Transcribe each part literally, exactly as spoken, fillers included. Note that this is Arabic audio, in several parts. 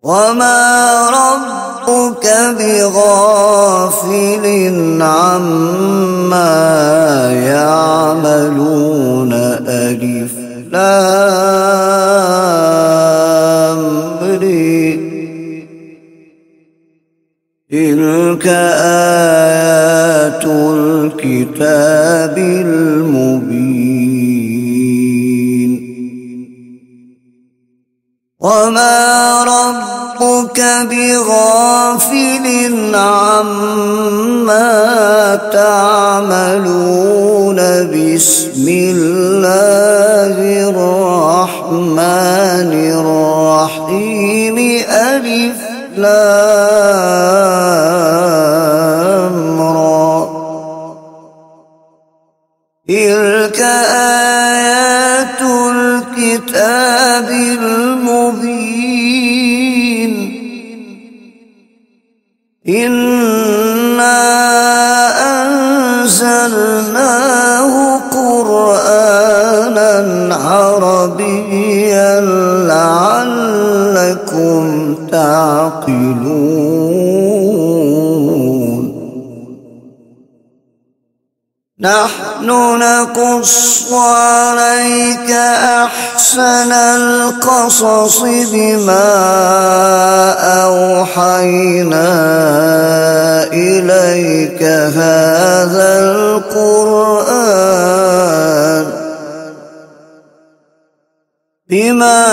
وما ربك بغافل عما يعملون. ألف لام ر. تلك آيات الكتاب المبين. وما ربك بغافل عما تعملون. بسم الله الرحمن الرحيم. ألف لام را. تلك آيات الكتاب المبين. إنا أنزلناه قرآنا عربيا لعلكم تعقلون. نحن نقص عليك أحسن القصص بما أوحينا إليك هذا القرآن بما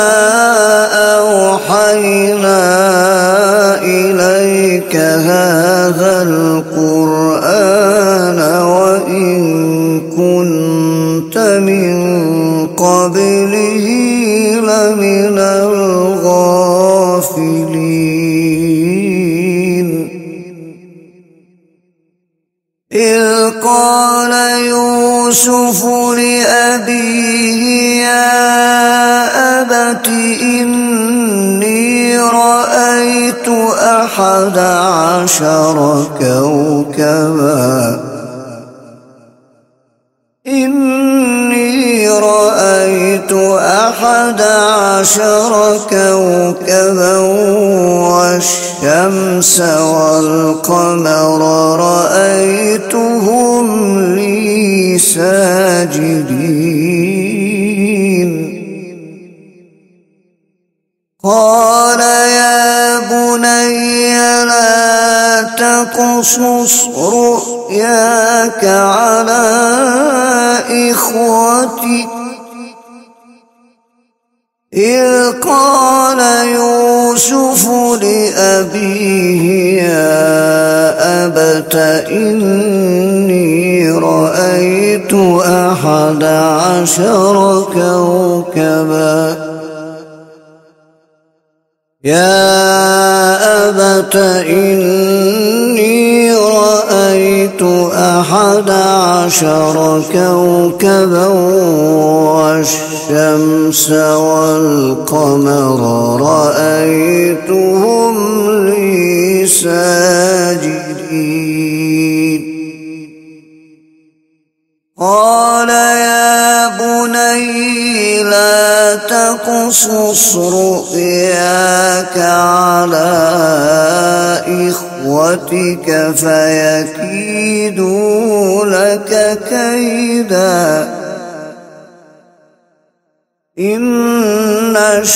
أوحينا إليك هذا القرآن وإن كنت من قبله لمن الغافلين. إذ قال يوسف لأبيه يا أبت إني رأيت أحد عشر كوكبا إني رأيت أحد عشر كوكبا والشمس والقمر رأيتهم لي ساجدين. قال يا بني لا تقصص رؤياك على إخوتك. إذ قال يوسف لأبيه يا أبت إني رأيت أحد عشر كوكبا يا أبت إني رأيت أحد عشر كوكبا والشمس والقمر رأيتهم لي ساجدين. قال يا بني لا تقصص رؤياك على إخوتك فيكيدوا لك كيدا إن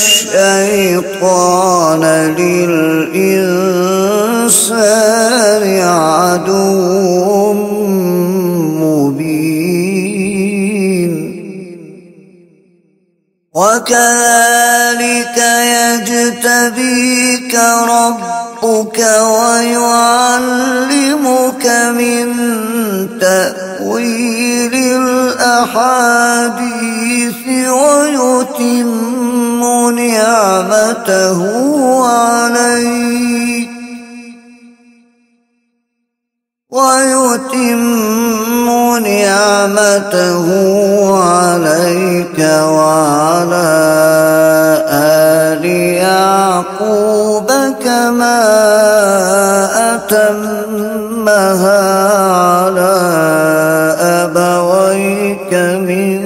الشيطان للإنسان عدو مبين. وكذلك يجتبيك ربك ويعلمك من تأويل الأحاديث ويتم نعمته عليك ويتم نعمته عليك وعلى آل يعقوب كما أتمها على أبويك من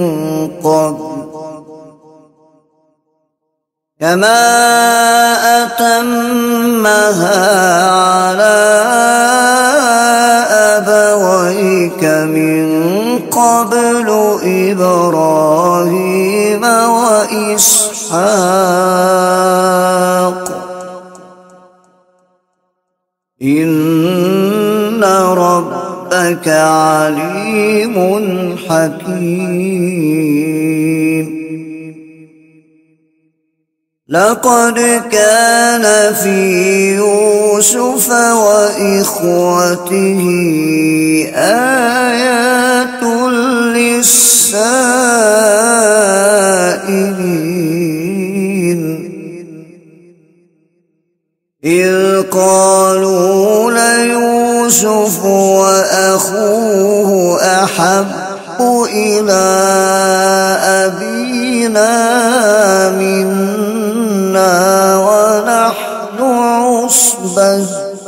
قبل كما على أبويك من قبل إبراهيم وإسحاق إن ربك عليم حكيم لقد كان في يوسف وإخوته آيات للسائلين إذ قالوا ليوسف وأخوه أحب إلى أبينا منا ونحن عصبة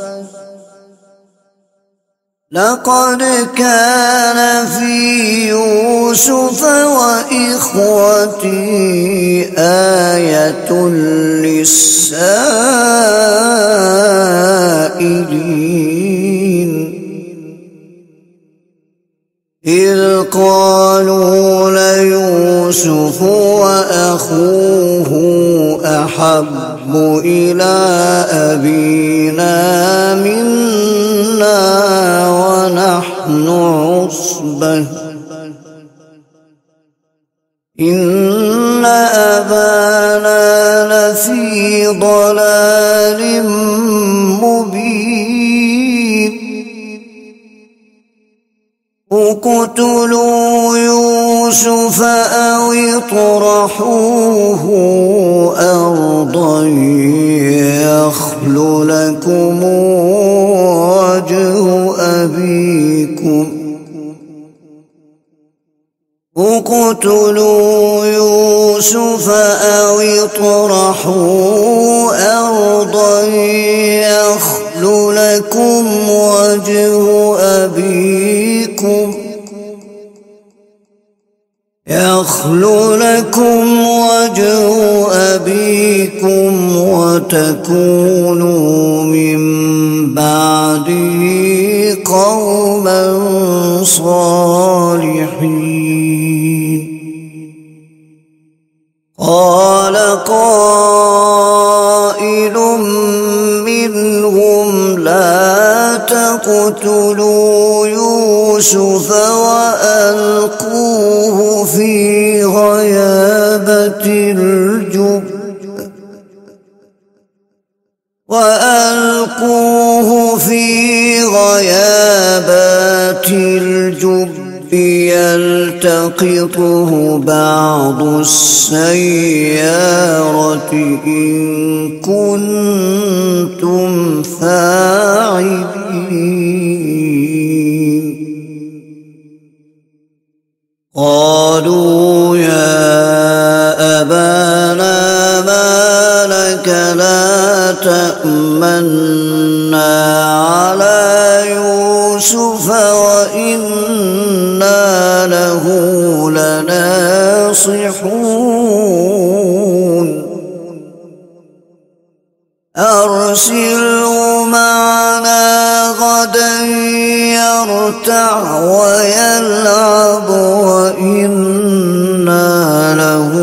لقد كان في يوسف وإخوته آية للسائلين إذ قالوا ليوسف وأخوه أحب إلى أبينا منا ونحن عصبة إن أبانا لفي ضلال مبين اقتلوا يوسف أو اطرحوه أرضا يخل لكم وجه أبيكم اقتلوا يوسف أو اطرحوه أرضا يخل لكم وجه أبيكم يخل لكم وجه أبيكم وتكونوا من بعده قوما صالحين قال قائل منهم لا تقتلوا يوسف وألقوه في غيابة الجب وألقوه في غيابات الجب يلتقطه بعض السيارة إن كنتم فاعلين قالوا يا أبانا ما لك لا تأمنا على يوسف وإنا له لناصحون أرسله معنا غدا يرتع ويلعب وإنا له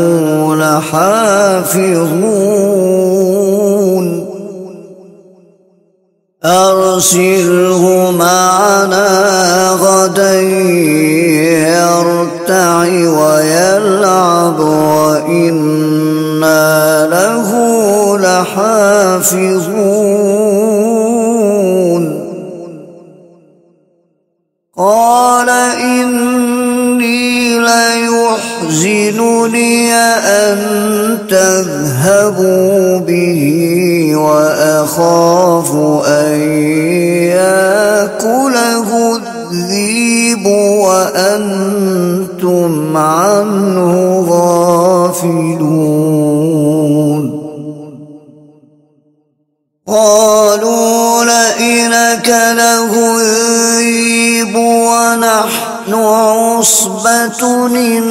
لحافظون أرسله معنا غدا يرتع ويلعب وإنا له لحافظون قال إني ليحزنني أن تذهبوا به وأخاف أن يأكله الذئب وأنتم عنه غافلون قالوا لئن أكله الذئب ونحن عصبة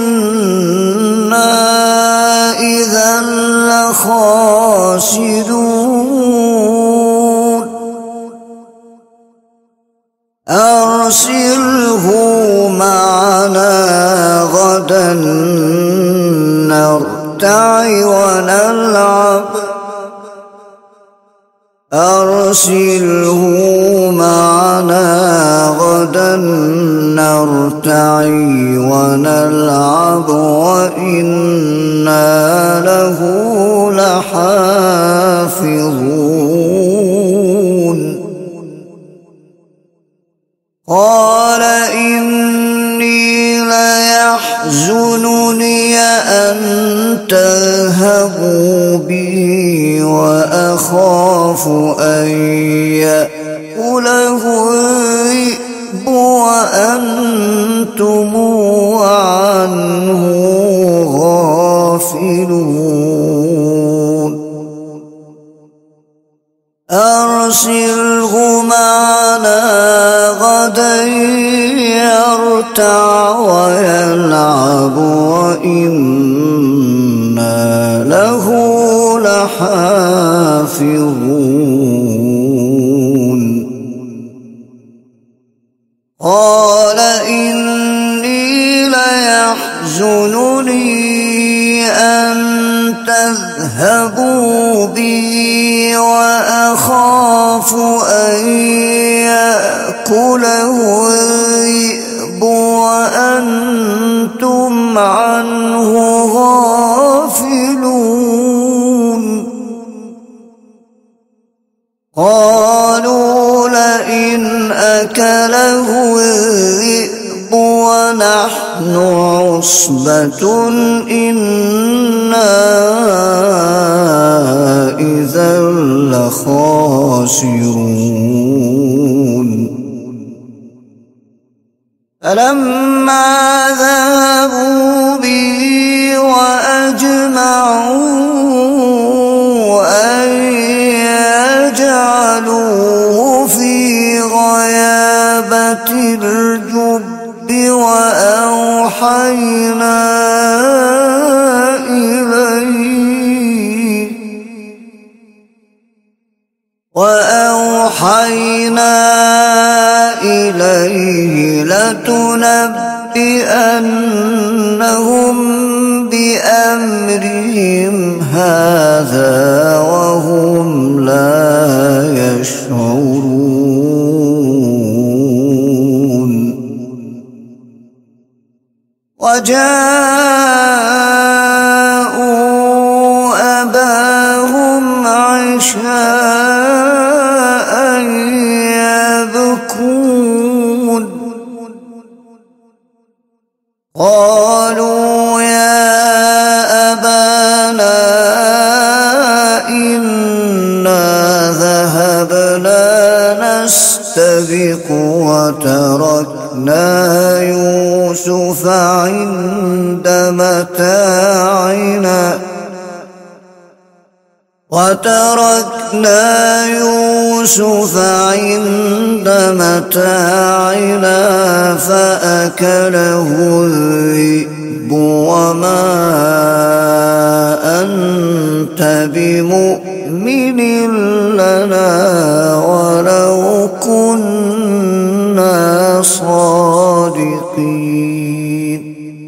إنا إذا لخاسرون أرسله معنا غدا نرتع ونلعب أرسله معنا غدا نرتع ونلعب وإنا له لحافظون قال إني ليحزنني أن تذهبوا بي وأخاف أن يأكله الذئب وأنتم عنه غافلون أرسله معنا غدا يرتع ويلعب وإنا له لحافظون قال إني ليحزنني أن تذهبوا بي وأخاف أن يأكله الذئب وأنتم عنه غافلون قالوا لئن أكله الذئب ونحن عصبة إنا إذا لخاسرون فلما ذهبوا به وأجمعوا أن يجعلوه في غيابة الجب وأوحينا إليه وأوحينا إليه لتنبئنهم بأمرهم هذا وهم لا يشعرون وجاءوا أباهم عشاء يبكون قالوا يا أبانا إنا ذهبنا نستبق وتركنا يوسف عند متاعنا وتركنا يوسف عند متاعنا فأكله الذئب وما أنت بمؤمن لنا ولو كنا صادقين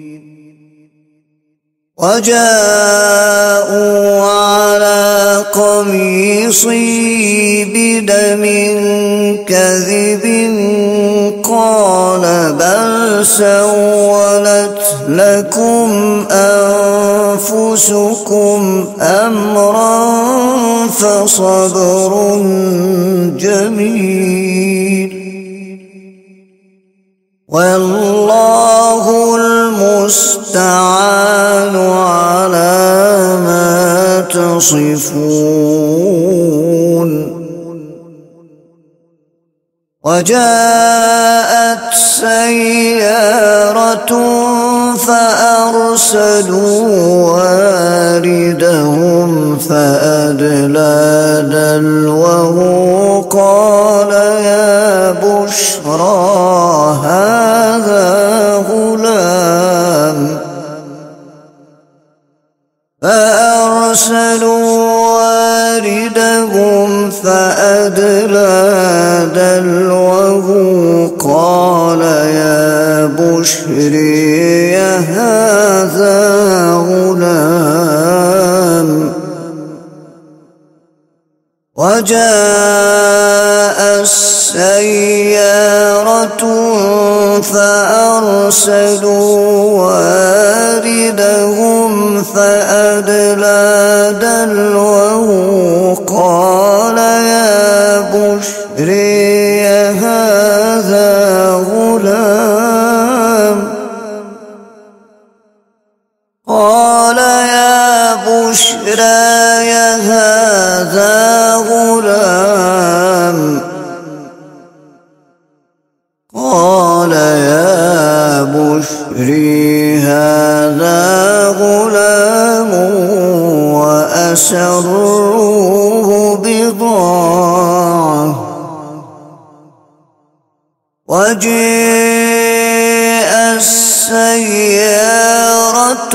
وجاءوا على قميصي بدم كذب قال بل سولت لكم أنفسكم أمرا فصبر جميل والله المستعان على ما تصفون وجاءت سيارة فأرسلوا واردهم فأدلى دلوه قال يا بشرى هذا غلام فأرسلوا واردهم فأدلى دلوه قال يا بشري هذا غلام وجاء السيارة فأرسلوا واردهم فأدلى دلوه قال يا بشري هذا غلام قال يا بشرى هذا غلام قال يا بشري هذا غلام وأسروه بضاعة وجاء السيارة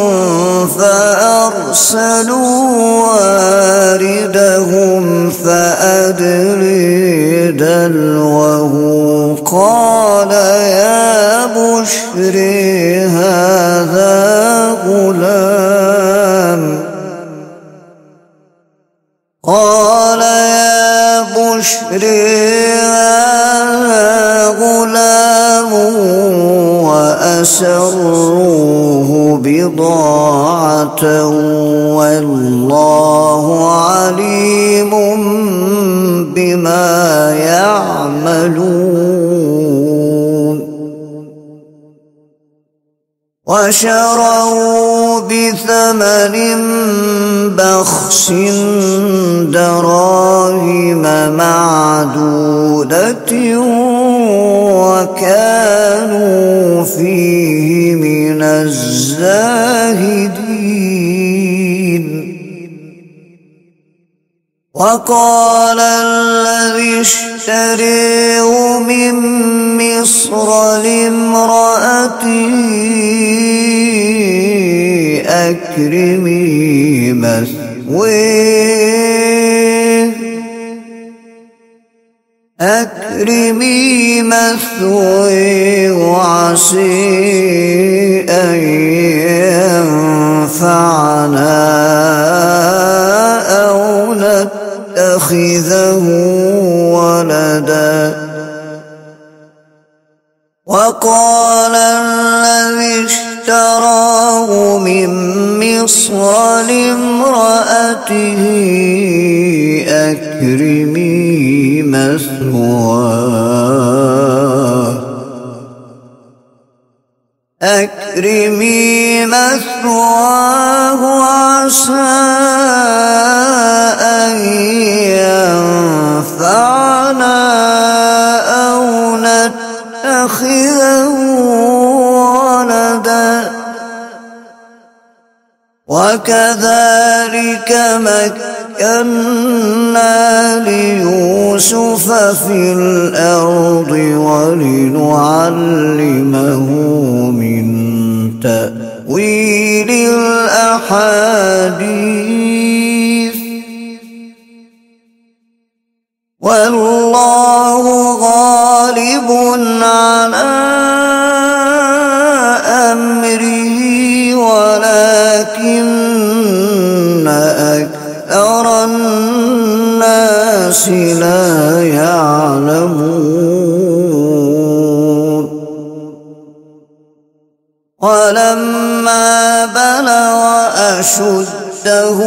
فأرسلوا واردهم فأدلي دلوه قال يا بشري هذا غلام قال يا بشري هذا غلام وأسروه بضاعة والله عليم بما يعملون وشروا بثمن بخس دراهم معدودة وكانوا فيه من الزاهدين وقال الذي اشتريه من مصر لامرأته أكرمي مثويه أكرمي مثويه وعسي أن ينفعنا أو نتخذه ولدا وقال الذي اشتراه من مصر لامرأته أكرمي مثواه أكرمي مثواه عسى أن ينفعنا أو نتخذه ولدا وكذلك مكنا ليوسف في الأرض ولنعلمه من تأويل الأحاديث والله غالب على أمره ولكن أكثر الناس لا يعلمون ولما بلغ أشده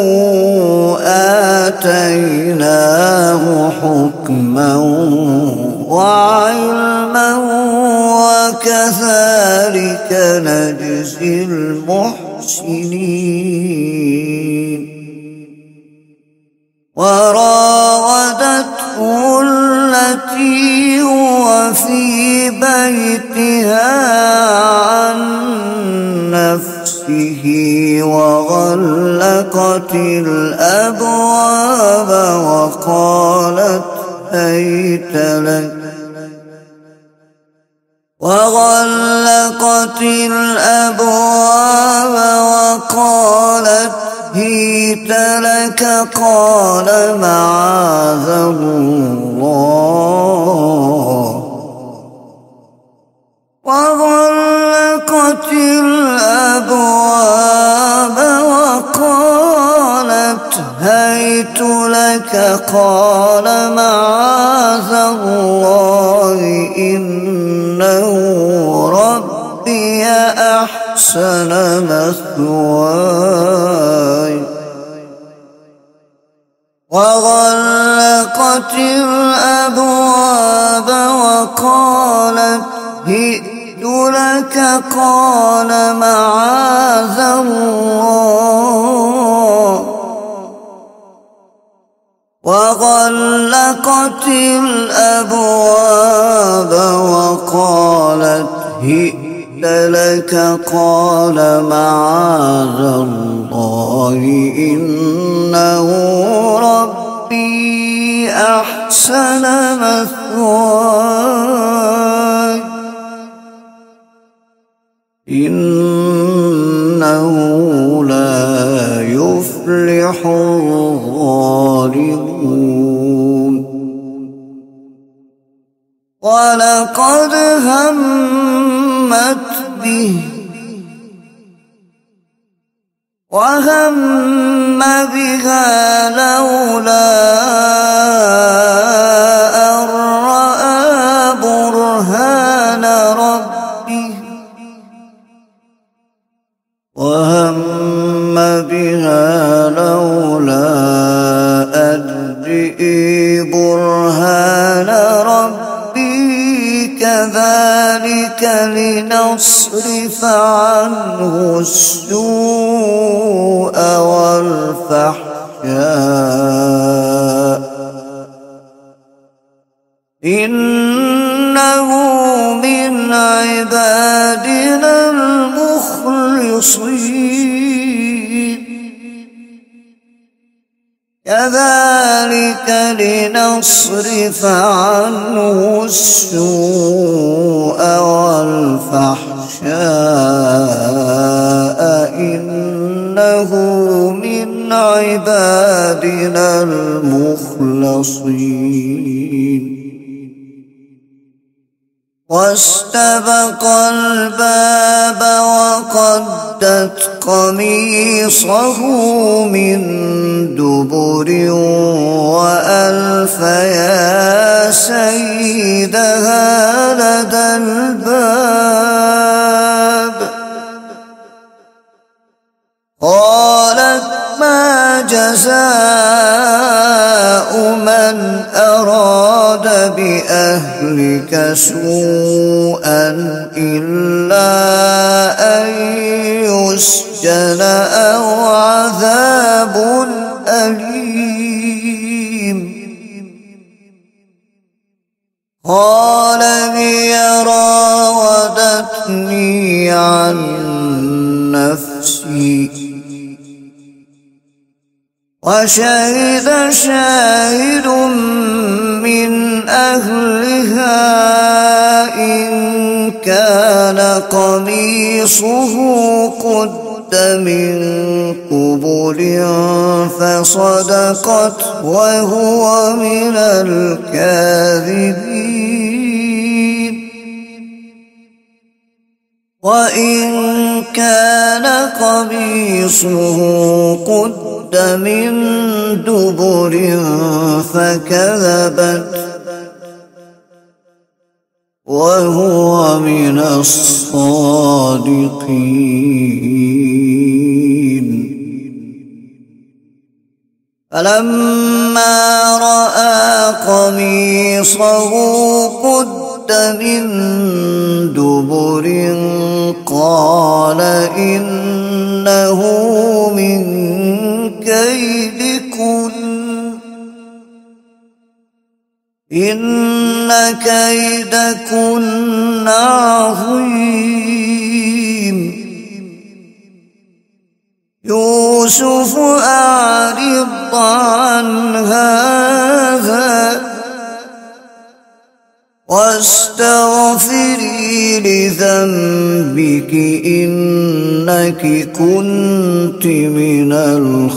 آتيناه حكما وعلما وكذلك نجزي المحسنين وراودته التي هو في بيتها عن نفسه وغلقت الأبواب وقالت هيت لك وغلقت الأبواب وقالت هيت لك قال معاذ الله لك قال معاذ الله إنه ربي أحسن مثواي وغلقت الأبواب وقالت هئت لك قال معاذ الله وغلقت الأبواب وقالت هئت لك قال معاذ الله إنه ربي أحسن مثواي إنه لا يفلح الظالمون ولقد همت به وهم بها لولا أن رأى برهان ربه وهم بها لولا أن رأى برهان ربي كذلك لنصرف عنه السوء والفحشاء إنه من عبادنا المخلصين كذلك لنصرف عنه السوء والفحشاء إنه من عبادنا المخلصين واستبق الباب وقدت قميصه من دبر وألف يا سيدها لدى الباب قالت ما جزاء من أراد بأهلك سوءا إلا أن يسجن أو عذاب أليم قال هي راودتني عن نفسي وشهد شاهد من أهلها إن كان قميصه قد من قبل فصدقت وهو من الكاذبين وإن كان قميصه قد من دبر فكذبت وهو من الصادقين فلما رأى قميصه قد من دبر قال إنه من كيدكن إن كيدكن عظيم يوسف أعرض عن هذا واستغفري لذنبك إنك كنت من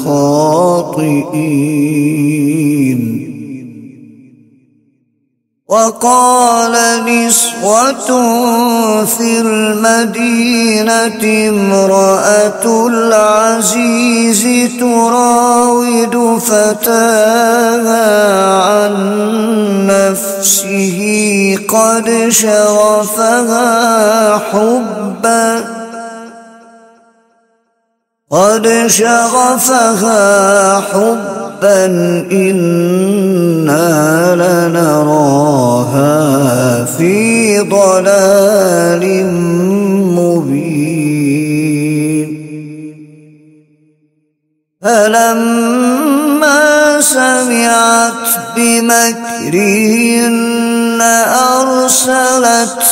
الخاطئين وقال نسوة في المدينة امرأة العزيز تراود فتاها عن نفسه قد شغفها حبا قد شغفها حبا إنا لنراها في ضلال مبين فلما سمعت بمكرهن أرسلت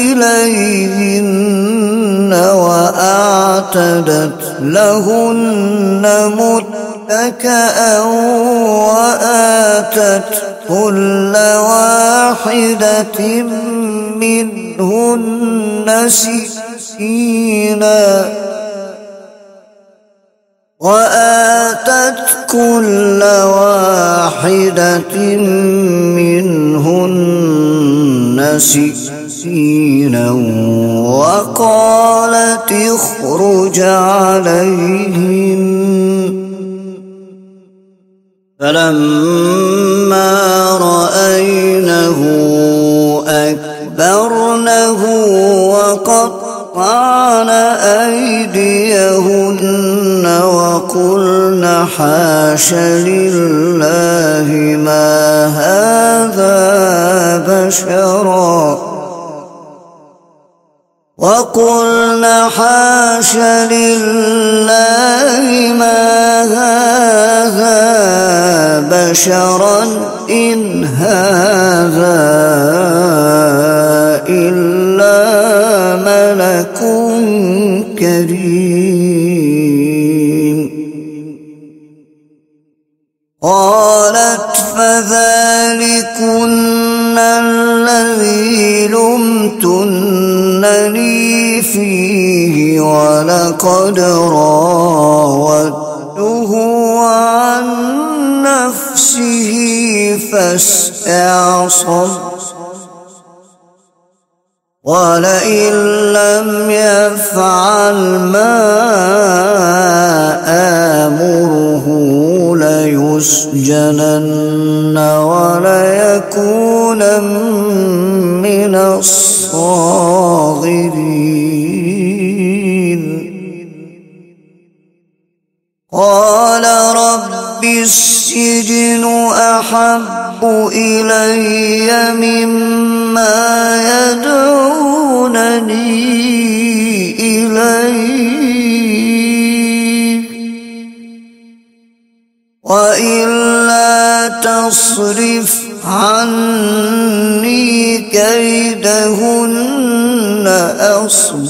إليهن وأعتدت لهن متكئا وآتت كل واحدة منهن سكينا وآتت كل واحدة منهن سكينا وقالت اخرج عليهم فلما رأينه أكبرنه وقطعن أيديهن وقلن حاش لله ما هذا بشرا وقلن حاش لله ما هذا بشرا إن هذا إلا ملك كريم قالت فذلكن الذي لمتنني فيه ولقد راودته عن نفسه فاستعصم ولئن لم يفعل ما آمره ليسجنن وليكونا من الصاغرين قال رب السجن أحب إلي مما يدعونني إليه وإلا تصرف عني كيدهن أصب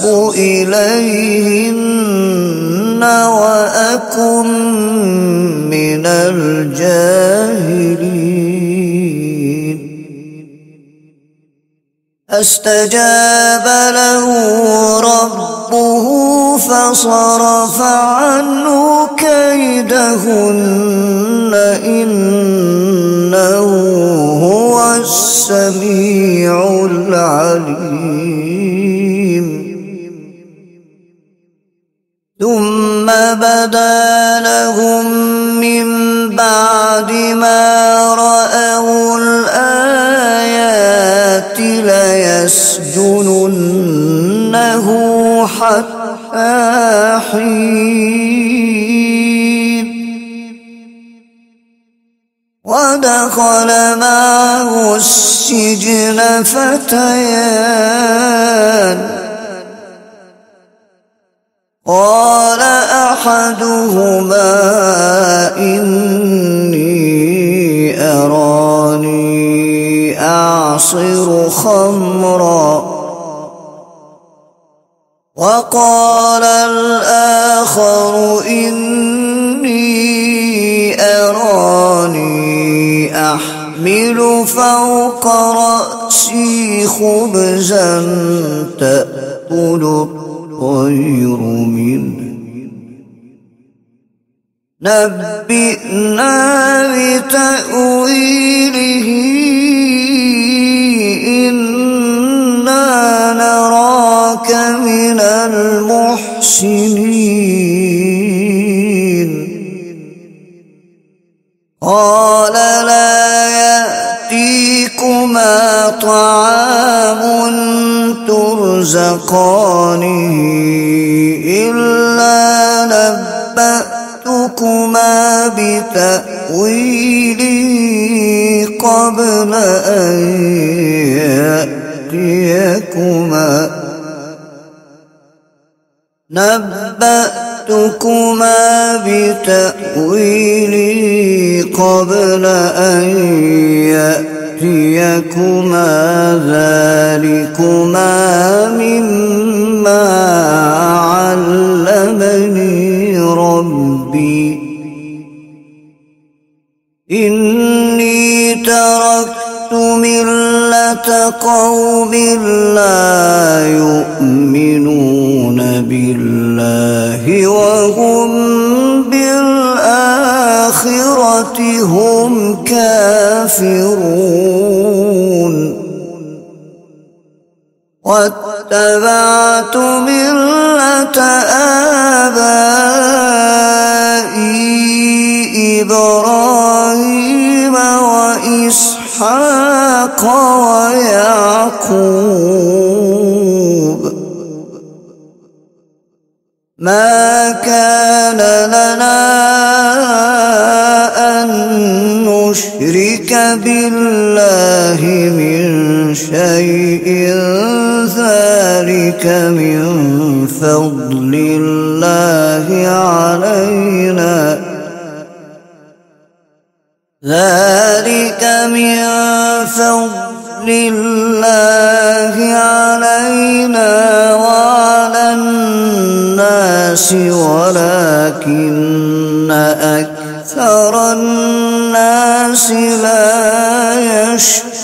إليهن وأكن من الجاهلين فاستجاب له ربه فصرف عنه كيدهن إنه هو السميع العليم ثم بدا لهم من بعد ما رأوا الآيات ليسجننه حتى حين ودخل معه السجن فتيان قال أحدهما إني أراني أعصر خمرا وقال الآخر إني أراني أحمل فوق رأسي خبزا تأكل الطير منه نبئنا بتأويله لا يأتيكما طعام ترزقانه إلا نبأتكما بتأويله قبل أن يأتيكما نبأتكما بتأويله قبل أن يأتيكما ذلكما مما علمني ربي إني تركت ملة قوم لا يؤمنون بالله وهم بالآخرة هم كافرون واتبعت ملة آبائي إبراهيم وإسحاق ويعقوب ما كان لنا أن نشرك بالله من شيء ذلك من فضل الله علينا ذلك من فضل الله علينا وعلى الناس ولكن أكثر الناس لا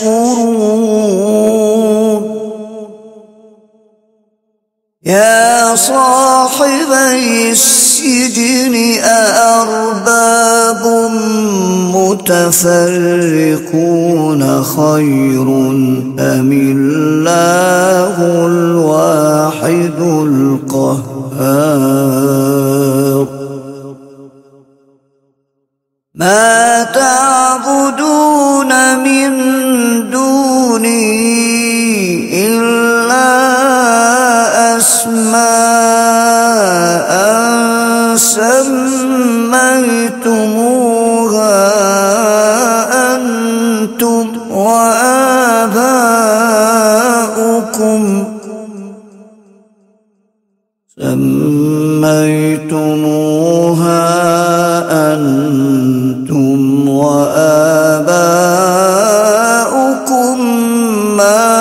يشكرون يا صاحبي السجن أأرباب متفرقون خير أم الله الواحد القهار ما تعبدون من دونه إلا أسماء سميتموها أنتم وآباؤكم سميتموها أنتم وآباؤكم ما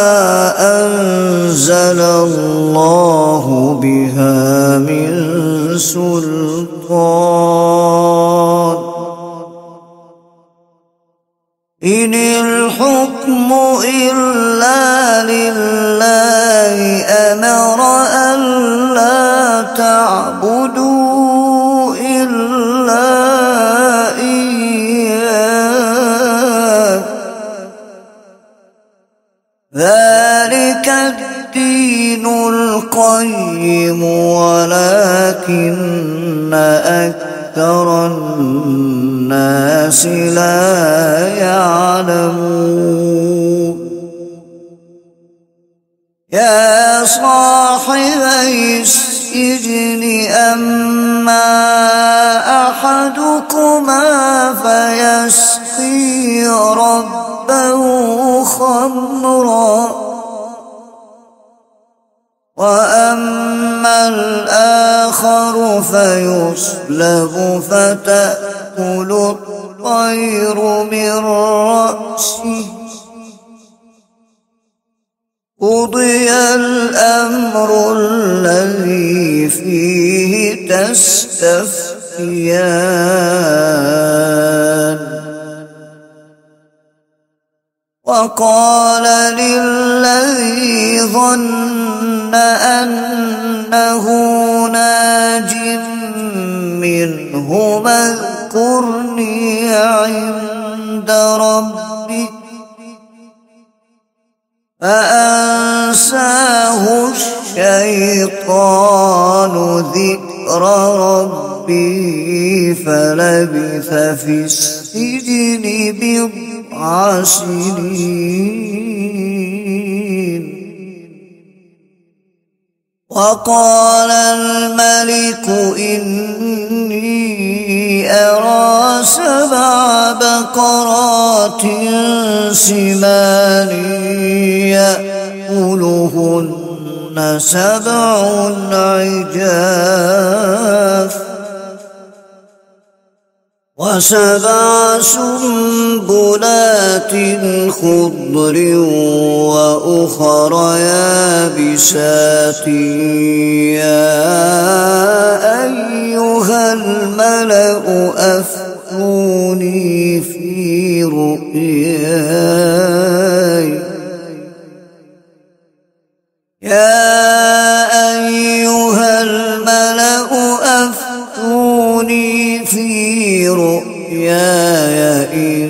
أنزل الله بها من سلطان إن الحكم إلا لله أمر ألا تعبدوا إلا إياه ذلك الدين القيم ولكن أكثر الناس لا يعلمون يا صاحبي السجن أما أحدكما فيسقي ربه خمرا وأما الآخر فيصلب فتأكل الطير من رأسه قضي الأمر الذي فيه تستفتيان وقال للذي ظن أنه ناج منه اذكرني عند ربك فأنساه الشيطان ذكر ربه ربي فلبث في السجن بضع سنين. وقال الملك إني أرى سبع بقرات سمان يأكلهن سبع عجاف وسبع سنبلات خضر وأخر يابسات يا أيها الملأ أفتوني في رؤياي يا أيها الملأ أفتوني في رؤياي إن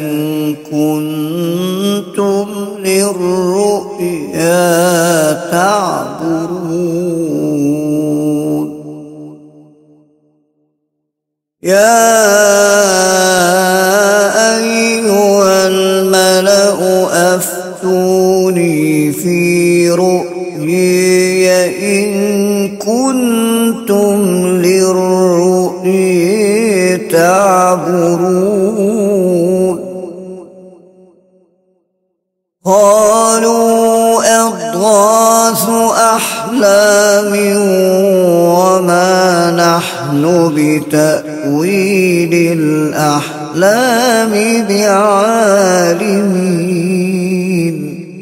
كنتم للرؤيا تعبرون. يا أيها الملأ أفتوني في رؤياي إن كنتم للرؤيا تعبرون. قالوا أضغاث أحلام وما نحن بتأويل الأحلام بعالمين.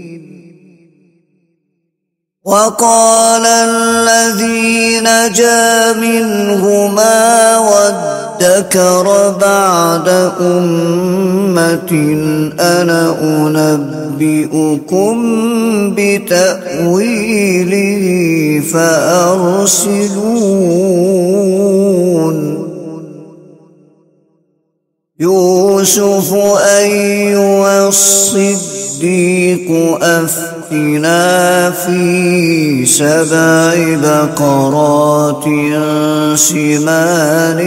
وقال الذي نجا منهما وادكر بعد أمة أنا أنبئكم بتأويله فأرسلون. يوسف أيها الصديق أفتنا في سبع بقرات سمان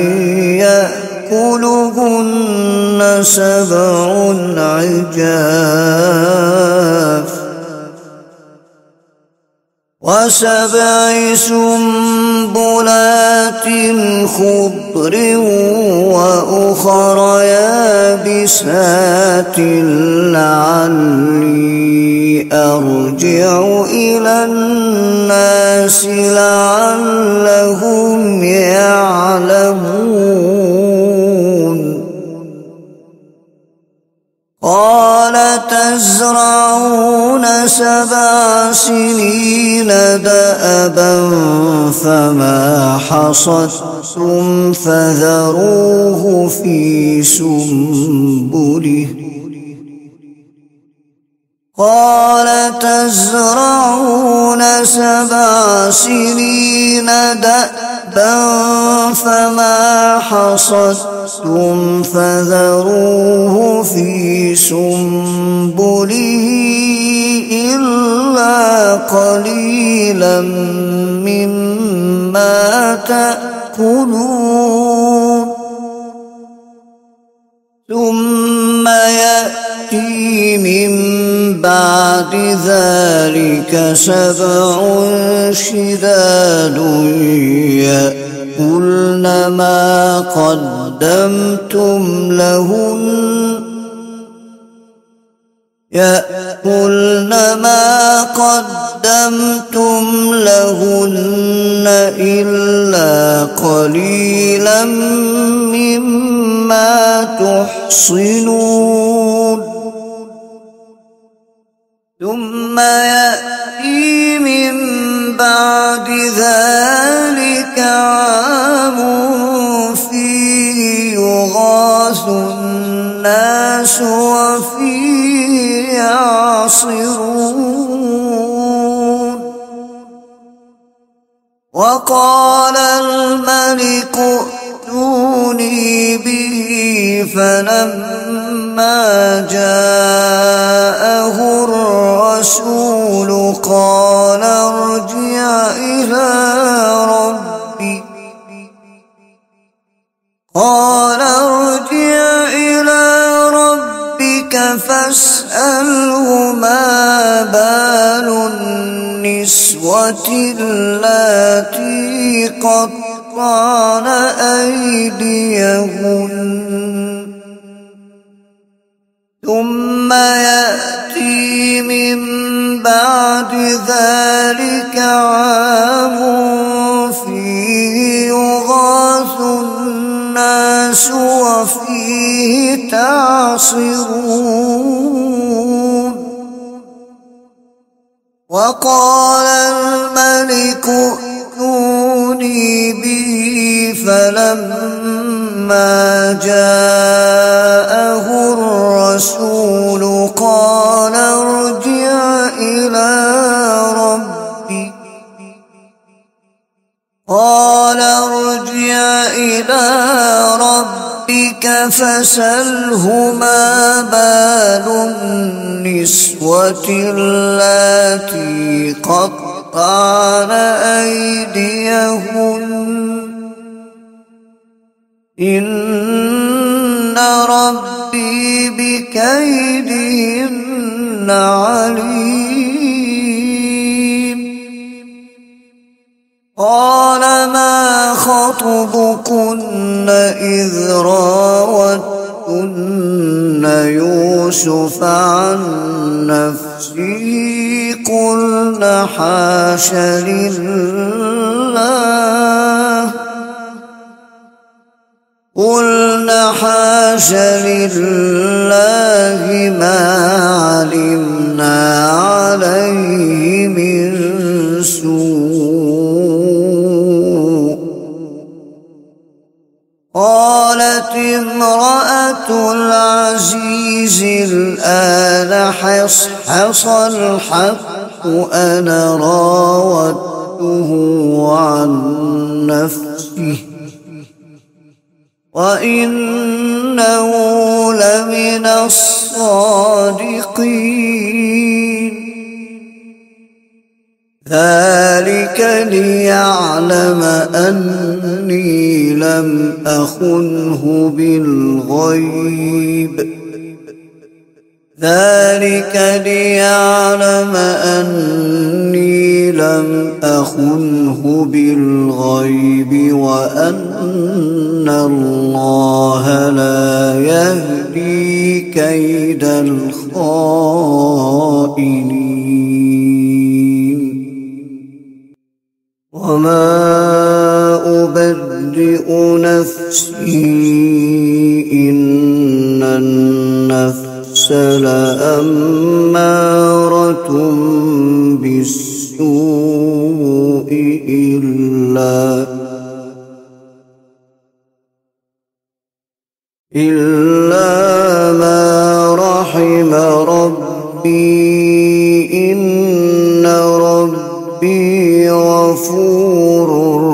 يأكلهن سبع عجاف وسبع سنبلات خضر وأخر يابسات لعلي أرجع إلى الناس لعلهم يعلمون. قال تزرعون سبع سنين دأبا فما حصدتم فذروه في سنبله. قال تزرعون سبع سنين دأبا فما حصدتم فذروه في سنبله إلا قليلا مما تأكلون. ثم يأتي من بعد ذلك سبع شداد يأكلن ما قدمتم لهن يأكلن ما قدمتم لهن إلا قليلا مما تحصنون. ثم يأتي من بعد ذلك عام فيه يغاث الناس وفيه يعصرون. وقال الملك ائتوني به فلما جاءه الرسول قال ارجع إلى ربك فاسأله ما بال النسوة اللاتي قطعن أيديهن ثم يأتي من بعد ذلك عام فيه يغاث الناس وفيه تعصرون وقال الملك ائتوني به فلما جاءه الرسول قال ارجع إلى ربك قال ارجع إلى ربك فاسأله ما بال النسوة اللاتي قطعن أيديهن إن ربي بكيدهن عليم قال ما خطبكن إذ راوتن يوسف عن نفسه قلن حاش لله قلن حاش لله ما علمنا عليه من سوء قالت امرأة العزيز الآن حصحص الحق أنا راودته عن نفسه وإنه لمن الصادقين ذلك ليعلم أني لم أخنه بالغيب ذلك ليعلم أني لم أخنه بالغيب وأن الله لا يهدي كيد الخائنين وما أبرئ نفسي إن النفس لأمارة بالسوء إلا إلا ما رحم ربي إن ربي غفور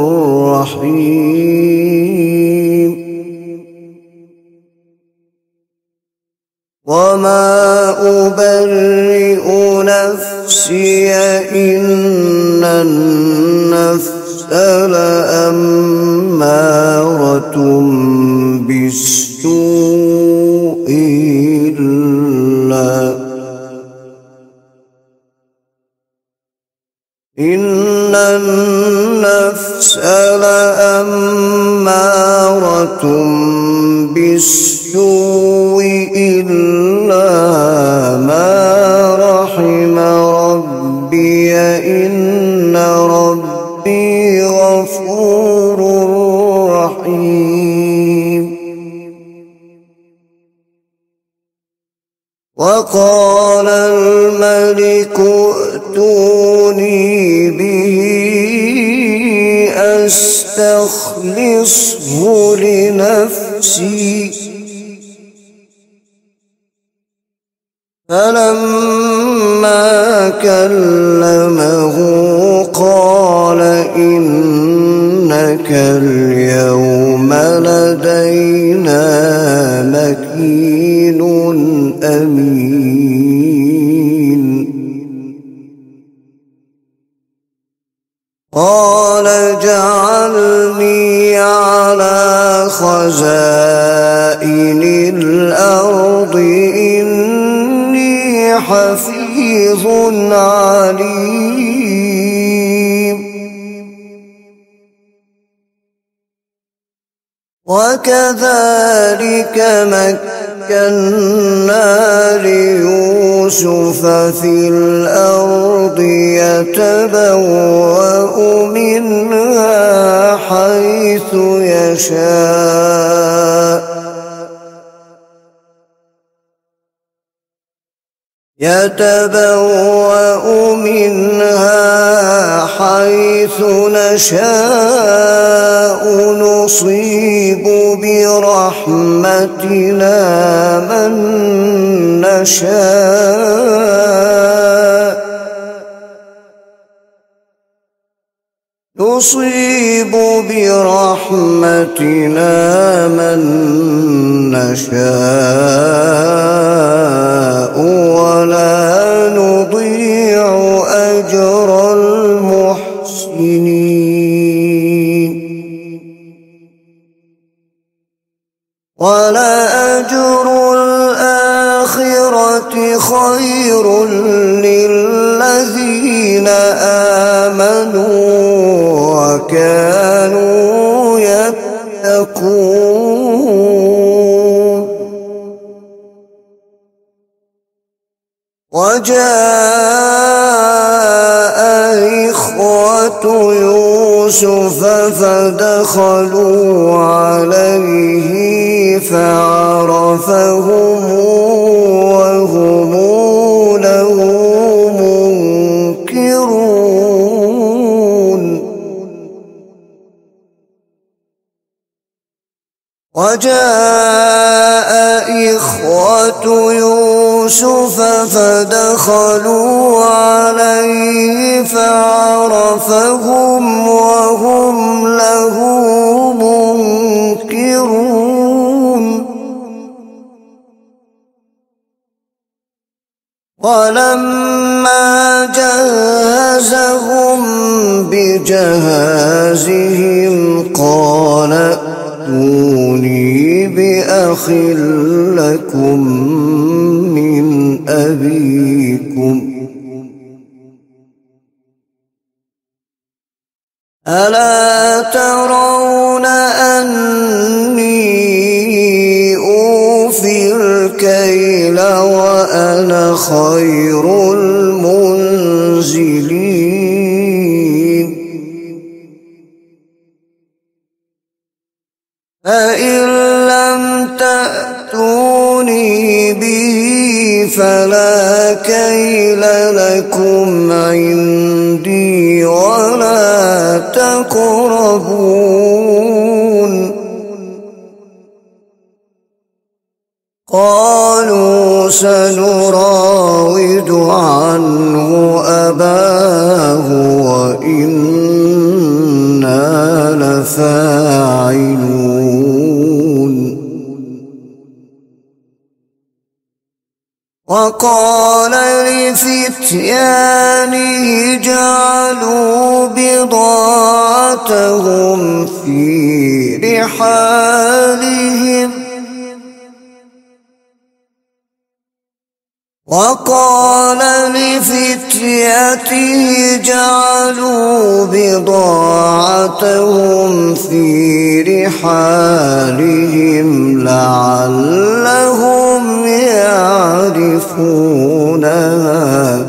رحيم وما أبرئ نفسي إن النفس لأمارة بالسوء إلا إن النفس لأمارة بالسوء إلا ما رحم ربي إن ربي غفور رحيم وقال الملك ائتوني به أستخلصه لنفسي فلما كلمه قال إنك اليوم لدينا مكين أمين قال اجعلني على خزائن الأرض إن حفيظ عليم. وكذلك مكنا ليوسف في الأرض يتبوأ منها حيث يشاء يتبوأ منها حيث نشاء نصيب برحمتنا من نشاء نصيب برحمتنا من نشاء ولا نضيع أجر المحسنين. ولأجر الآخرة خير للذين آمنوا وكانوا يتقون. وجاء إخوة يوسف فدخلوا عليه فعرفهم وهم له منكرون. وجاء إخوة يوسف فدخلوا عليه فعرفهم وهم له منكرون. ولما جهزهم بجهازهم قال ائتوني بأخ لكم من أبيكم ألا ترون أني أوفي الكيل وأنا خير المنزلين. فإن لم تأتوني به فلا كيل لكم عندي ولا تقربون. قالوا سنراود عنه أباه وإنا لفاعلون. وقال لفتيانه جعلوا بضاعتهم في رحالهم وقال لفتيته جعلوا بضاعتهم في رحالهم لعلهم يعرفونها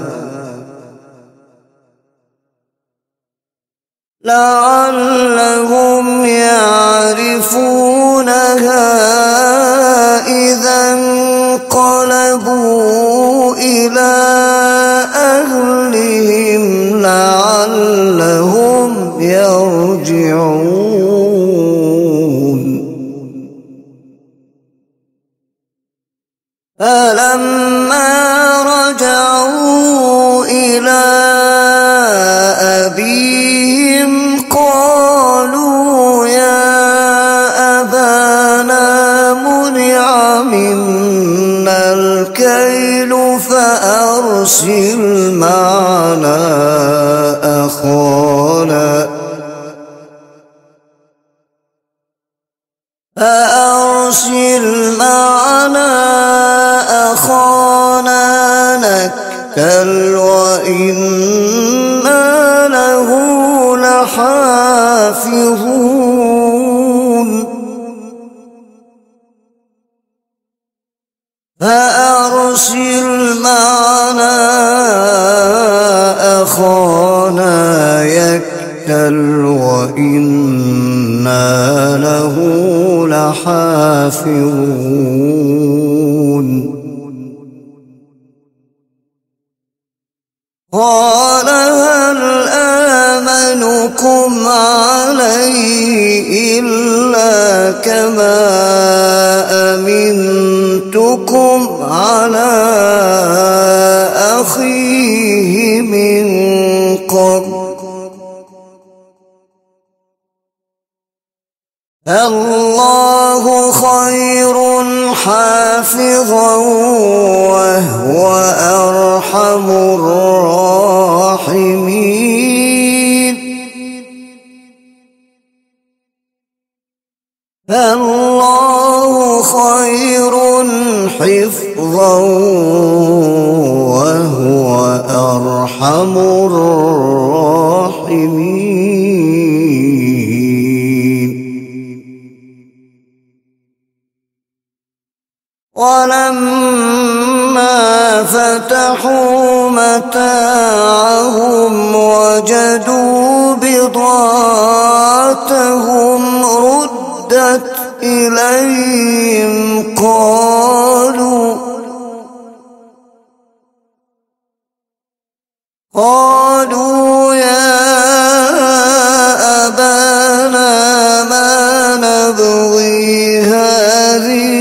لعلهم يعرفونها إذا انقلبوا إلى أهلهم لعلهم يرجعون. فلما رجعوا إلى أبيهم قالوا يا أبانا منع منا الكيل فأرسل معنا أخانا فأرسل معنا أخانا يأكل وإنا له لحافظون فأرسل معنا أخانا يكتل وإنا له لحافظون قال هل آمنكم عليه إلا كما أمنتكم على أخيه من قبل الله خير حافظا وهو أرحم الراحمين فالله خير حفظا وهو أرحم الراحمين ولما فتحوا متاعهم وجدوا بضاعتهم ردت إليهم قالوا قالوا يا أبانا ما نبغي هذه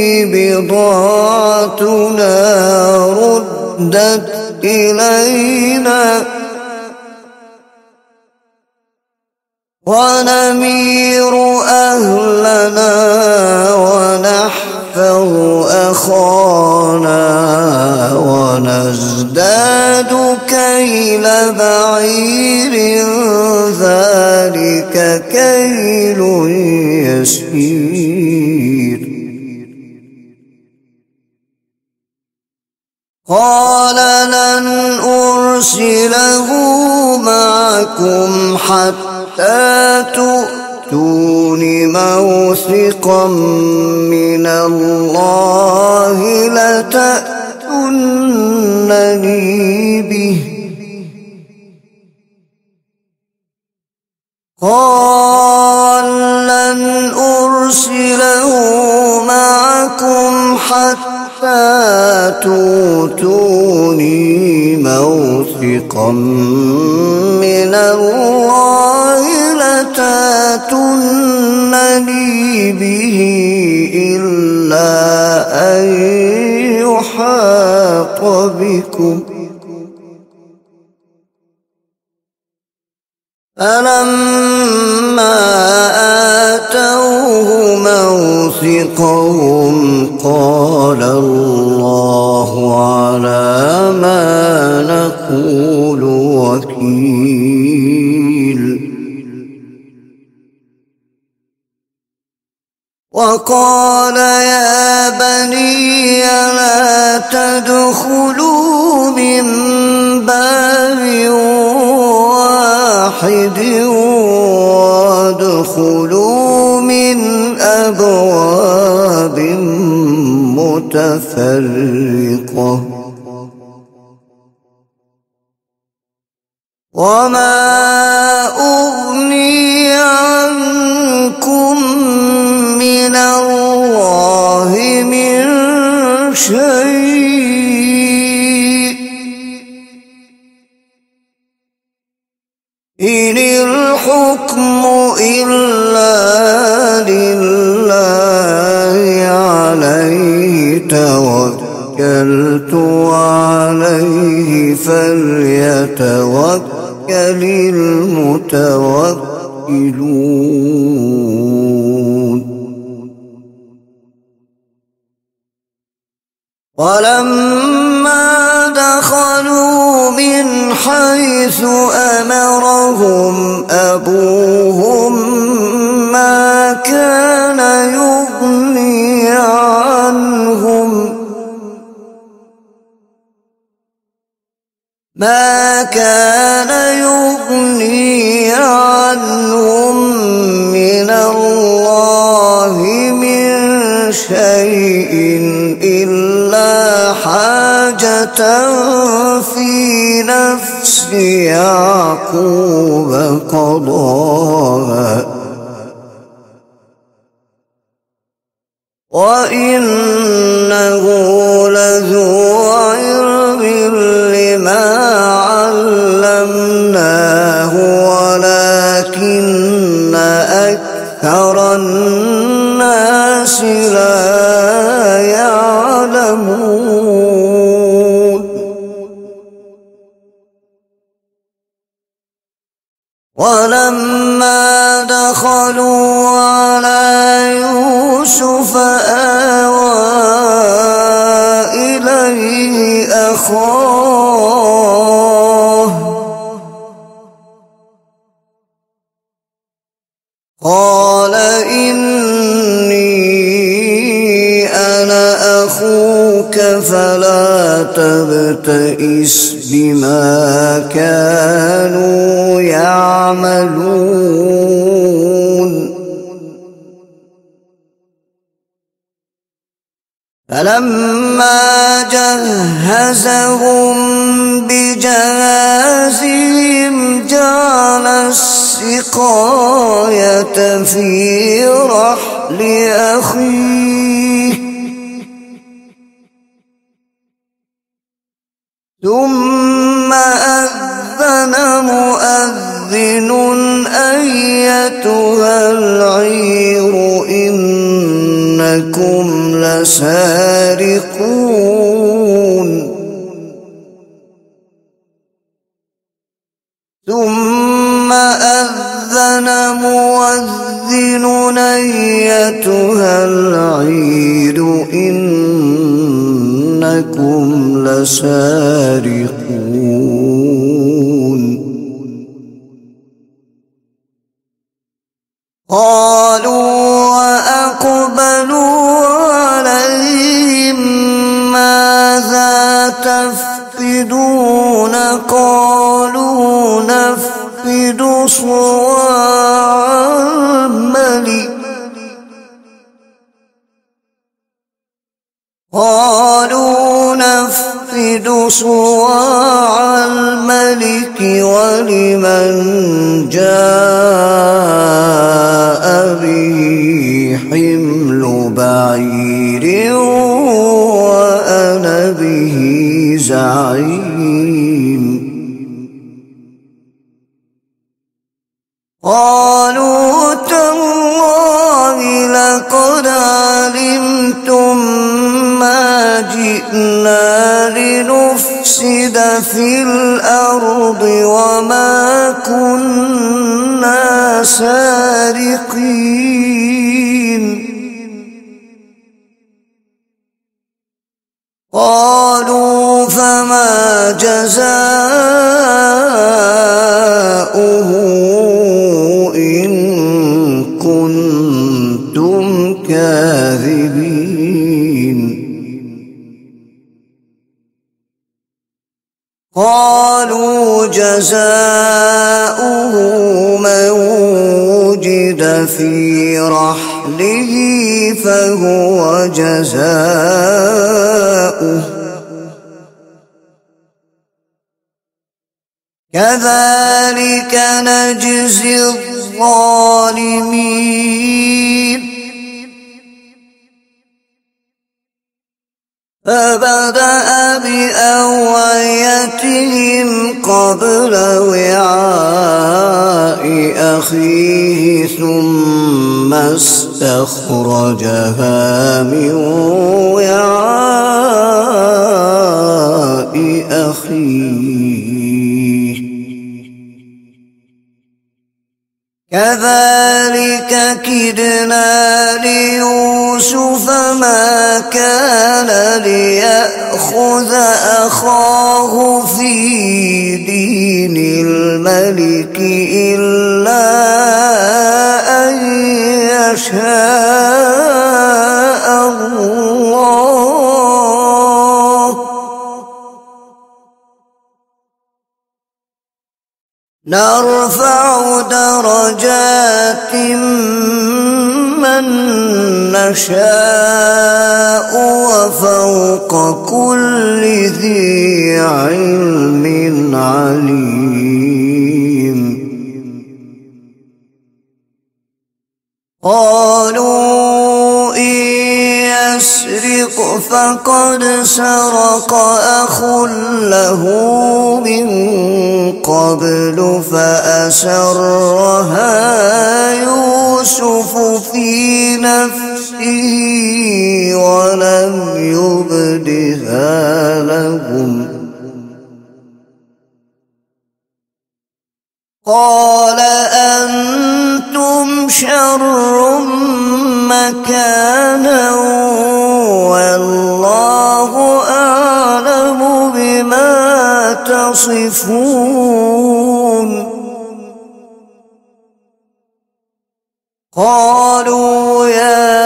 بضاعتنا ردت إلينا ونمير أهلنا ونحفظ أخانا ونزداد كيل بعير ذلك كيل يسير قال لن أرسله معكم حتى تؤتون موثقا من الله لتأتونني به قال لن أرسله معكم حتى تؤتوني موثقا من الله لتأتونني به إلا أن يحاط بكم فلما آتوه موثقهم قال الله على ما نقول وكيل وقال يا بني لا تدخلوا من باب واحد وادخلوا من أبواب متفرقة وما أغني عنكم من الله من شيء إن الحكم إلا لله عليه توكلت وعليه فليتوكل المتوكلون ولما دخلوا من حيث أمرهم أبوهم ما كان يغني عنهم ما كان يغني عنهم من الله من شيء إلا حاجة في نفس يعقوب قضاها وإنه لذو علم لما علمناه ولكن أكثر الناس لا يعلمون ولما دخلوا على يوسف آوى إليه أخاه قال إني أنا أخوك فلا تبتئس بما كانوا يعملون فلما جهزهم بجهازهم جعل السقاية في رحل أخيه ثم أذن مؤذن أيتها العير إنكم لسارقون ثم أذن مؤذن أيتها العير إنكم لسارقون قالوا وأقبلوا عليهم ماذا تفقدون قالوا نفقد صواع الملك قالوا نفقد صواع الملك ولمن جاء به حمل بعير وأنا به زعيم قالوا تالله لقد علمتم ما جئنا لنفسد في الأرض وما كنا سارقين قالوا فما جزاؤه إن كنتم كاذبين قالوا جزاؤه من وجد في رحله فهو جزاؤه كذلك نجزي الظالمين فبدأ بأوعيتهم قبل وعاء أخيه ثم استخرجها من وعاء أخيه كذلك كدنا ليوسف ما كان ليأخذ أخاه في دين الملك إلا أن يشاء الله نرفع درجات من نشاء وفوق كل ذي علم عليم. قالوا إن يسرق فقد سرق أخ له من قبل فأسرها يوسف في نفسه ولم يبدها لهم. قال أنتم شر مكانا والله أعلم بما تصفون. قالوا يا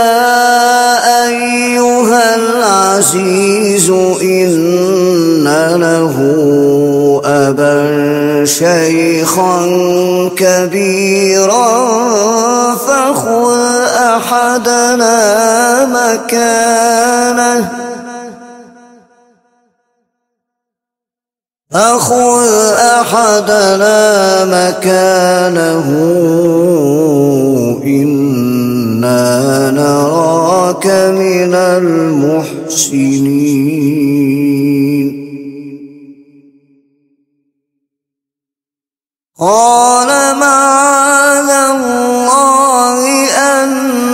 أيها العزيز إن له أبا شيخا كبيرا فخذ أحدنا مكانه فخذ أحدنا مكانه إنا نراك من المحسنين. قال معاذ الله أن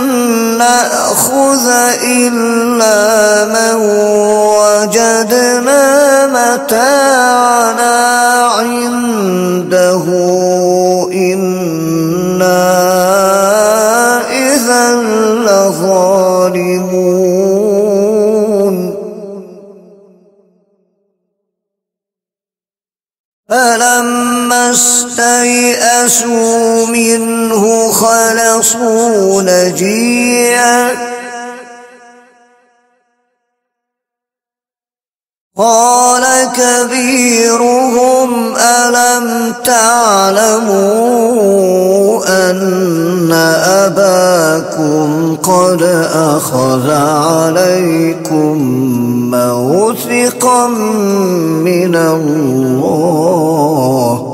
نأخذ إلا من وجدنا متاعنا عنده إنا إذا لظالمون. فلما استيئسوا منه خلصوا نجيا قال كبيرهم ألم تعلموا أن أباكم قد أخذ عليكم موثقا من الله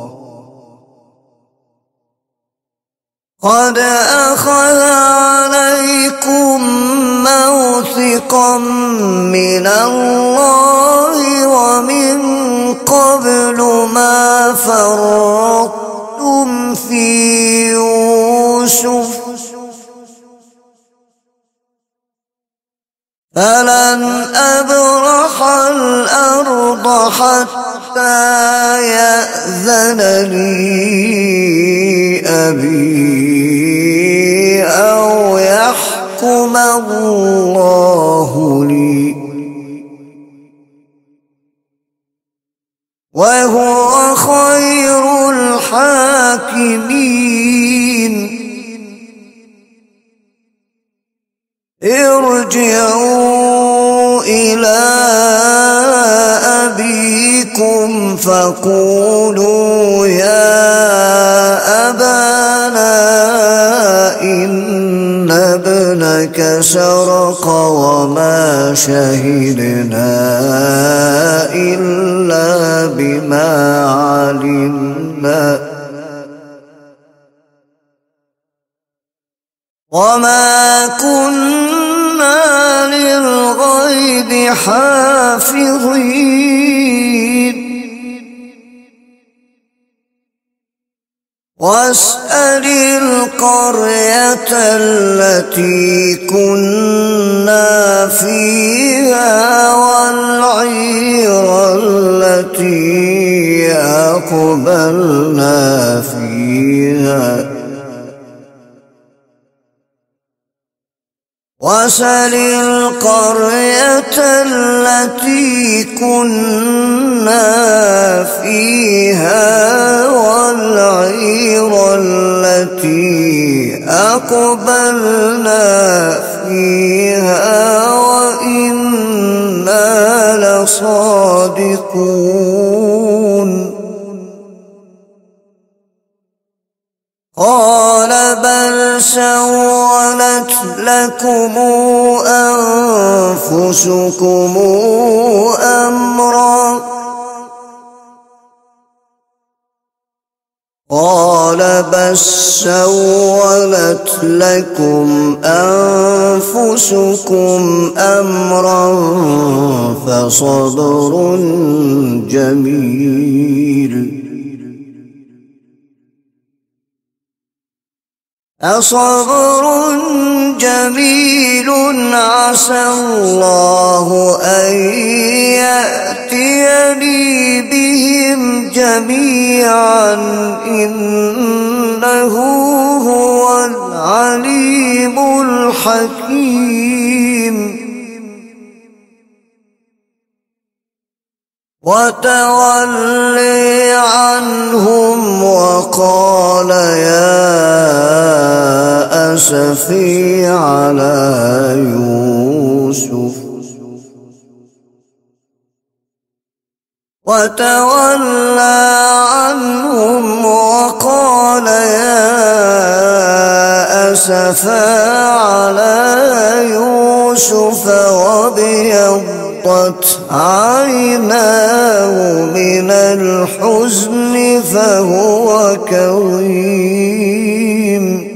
قد أخذ عليكم موثقا من الله ومن قبل ما فرطتم في يوسف فلن أبرح الأرض حتى يأذن لي أبي أو يحكم الله لي وهو خير الحاكمين. ارجعوا إلى أبيكم فقولوا يا أبانا إن ابنك سرق وما شهدنا إلا بما علمنا وما كنا للغيب حافظين. واسأل القرية التي كنا فيها والعير التي أقبلنا فيها واسأل القرية التي كنا فيها والعير التي أقبلنا فيها وإنا لصادقون. قال بل سولت لكم أنفسكم أمرا قال بل سولت لكم أنفسكم أمرا فصبر جميل فصبر جميل عسى الله أن يأتيني بهم جميعا إنه هو العليم الحكيم وتولي عنهم وقال يا أسفي على يوسف وتولى عنهم وقال يا أسفا على يوسف وابيضت عيناه من الحزن فهو كظيم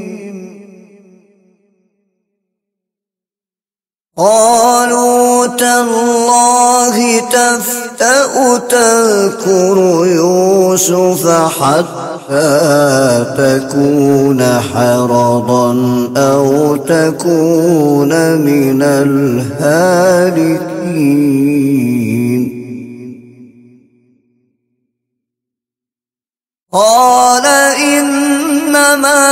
قالوا تالله تفتأ تذكر يوسف حتى تكون حرضا أو تكون من الهالكين قال إنما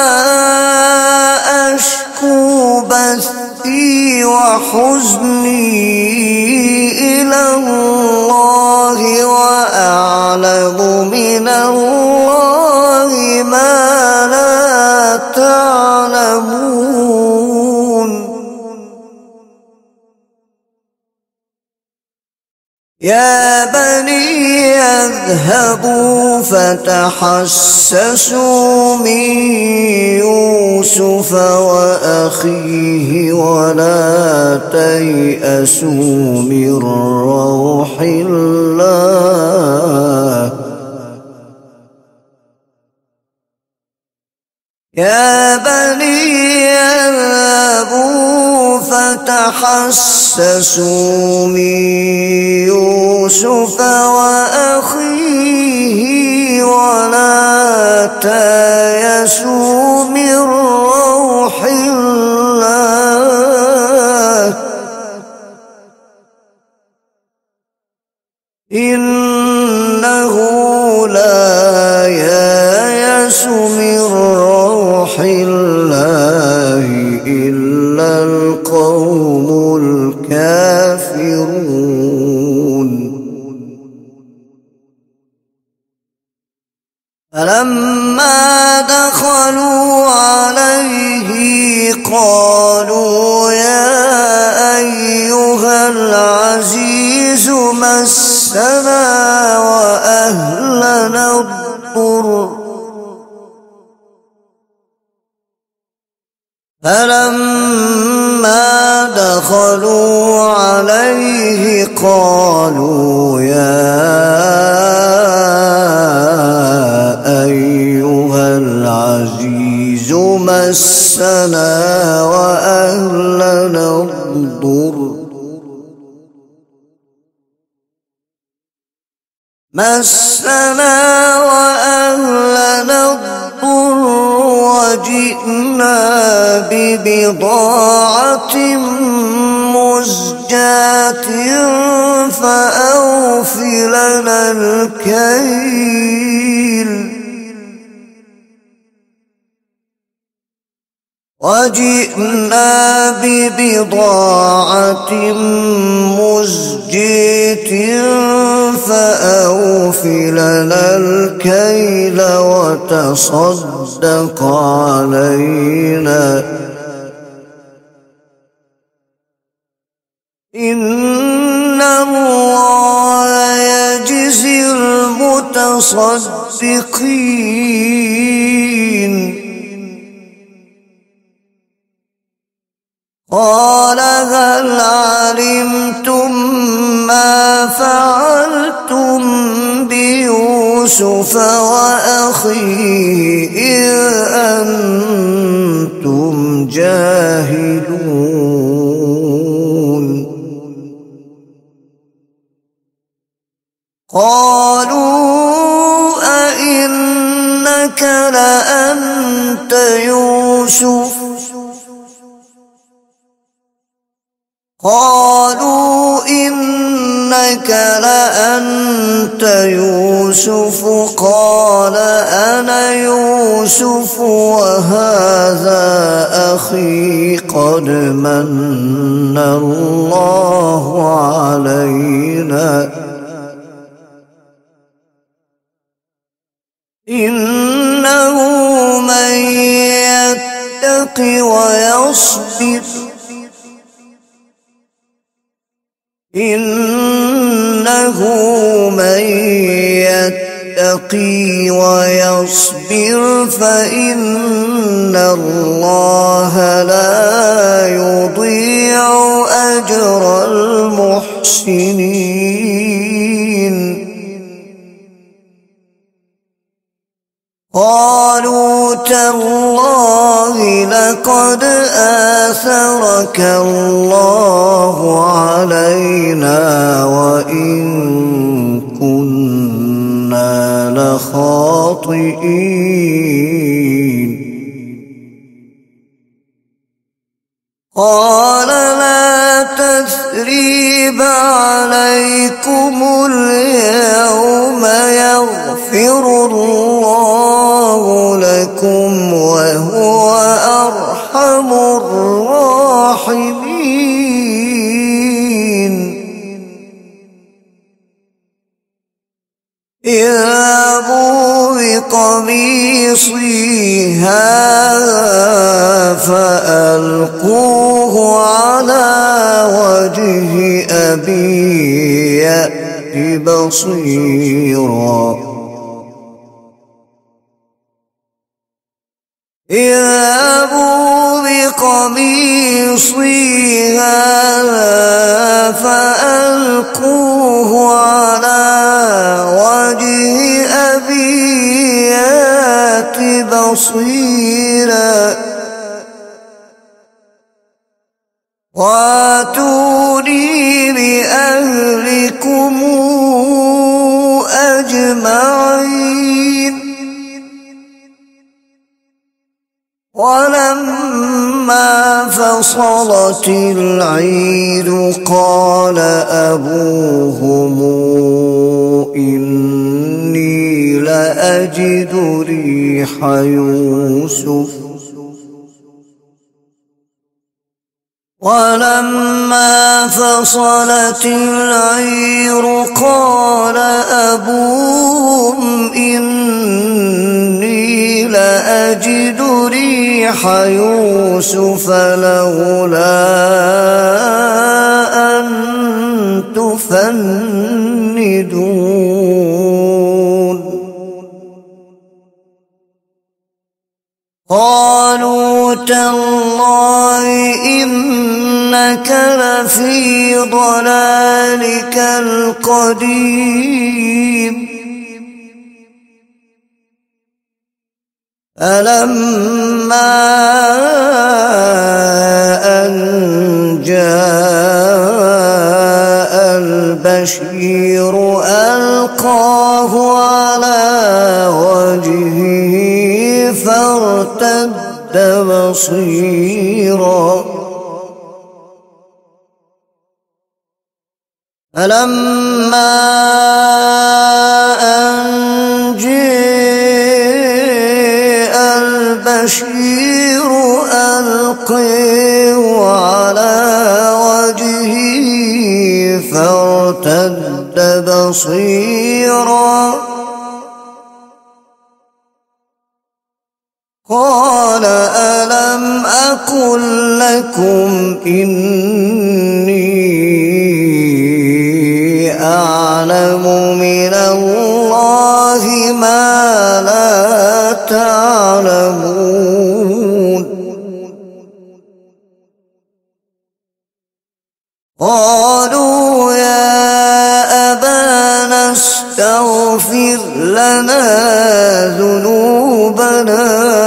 أشكو بثي وحزني إلى الله وأعلم من الله ما لا تعلمون يا بني اذهبوا فتحسسوا من يوسف وأخيه ولا تيأسوا من روح الله يا بني اذهبوا فتحسسوا من يوسف وأخيه ولا تيأسوا من روح الله إنه لا ييأس من روح الله إلا القوم الكافرون فلما دخلوا عليه قالوا يا أيها العزيز مسنا وأهلنا الضر فلما دخلوا عليه قالوا يا أيها العزيز مسنا وأهلنا الضر مسنا وأهلنا الضر وجئنا ببضاعة مزجاة فأوف لنا الكيل وجئنا ببضاعة مزجاة فأوف لنا الكيل وتصدق علينا إن الله يجزي المتصدقين قال هل علمتم ما فعلتم بيوسف وأخيه إذ أنتم جاهلون قالوا أئنك لأنت يوسف قالوا إنك لأنت يوسف قال أنا يوسف وهذا أخي قد من الله علينا إنه من يتق ويصبر إنه من يتقي ويصبر فإن الله لا يضيع أجر المحسنين قالوا تالله لقد آثرك الله علينا وإن كنا لخاطئين قال لا تثريب عليكم اليوم يغفر الله لكم وهو أرحم الراحمين اذهبوا بقميصي هذا فألقوه على وجه أبي يأت بصيرا اذهبوا بقميصي هذا فألقوه على وجه أبي يأت بصيرا واتوني بأهلكم أجمعين ولما فصلت العير قال أبوهم إني لأجد ريح يوسف ولما فصلت العير قال أبوهم إني لأجد ريح يوسف لولا أن تفندون قالوا تالله إنك لفي ضلالك القديم فلما أن جاء البشير ألقاه على وجهه فارتد بصيرا فلما أن جاء البشير ألقيه على وجهه فارتد بصيرا قال ألم أقل لكم إني أعلم من الله ما لا تعلمون استغفر لنا ذنوبنا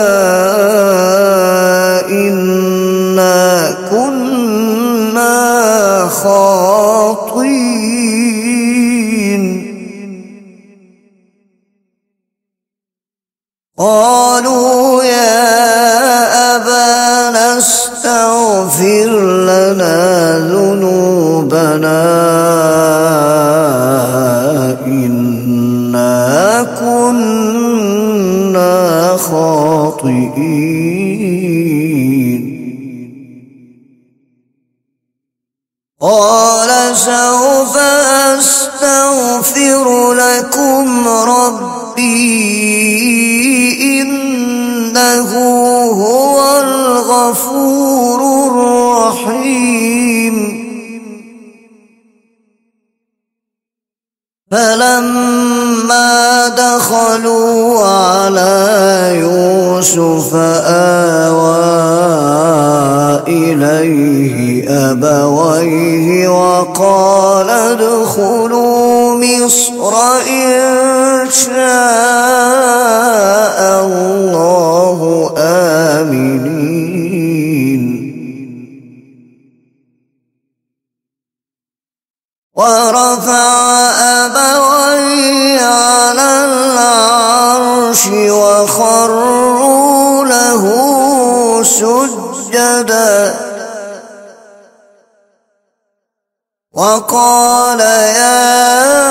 إنا كنا خاطئين قالوا يا أبانا استغفر لنا ذنوبنا إنا كنا خاطئين قال سوف أستغفر لكم ربي إنه هو الغفور الرحيم فلما دخلوا على يوسف آوى إليه أبويه وقال ادخلوا مصر إن شاء الله آمنين ورفع أبويه على العرش وخروا له سجدا وقال يا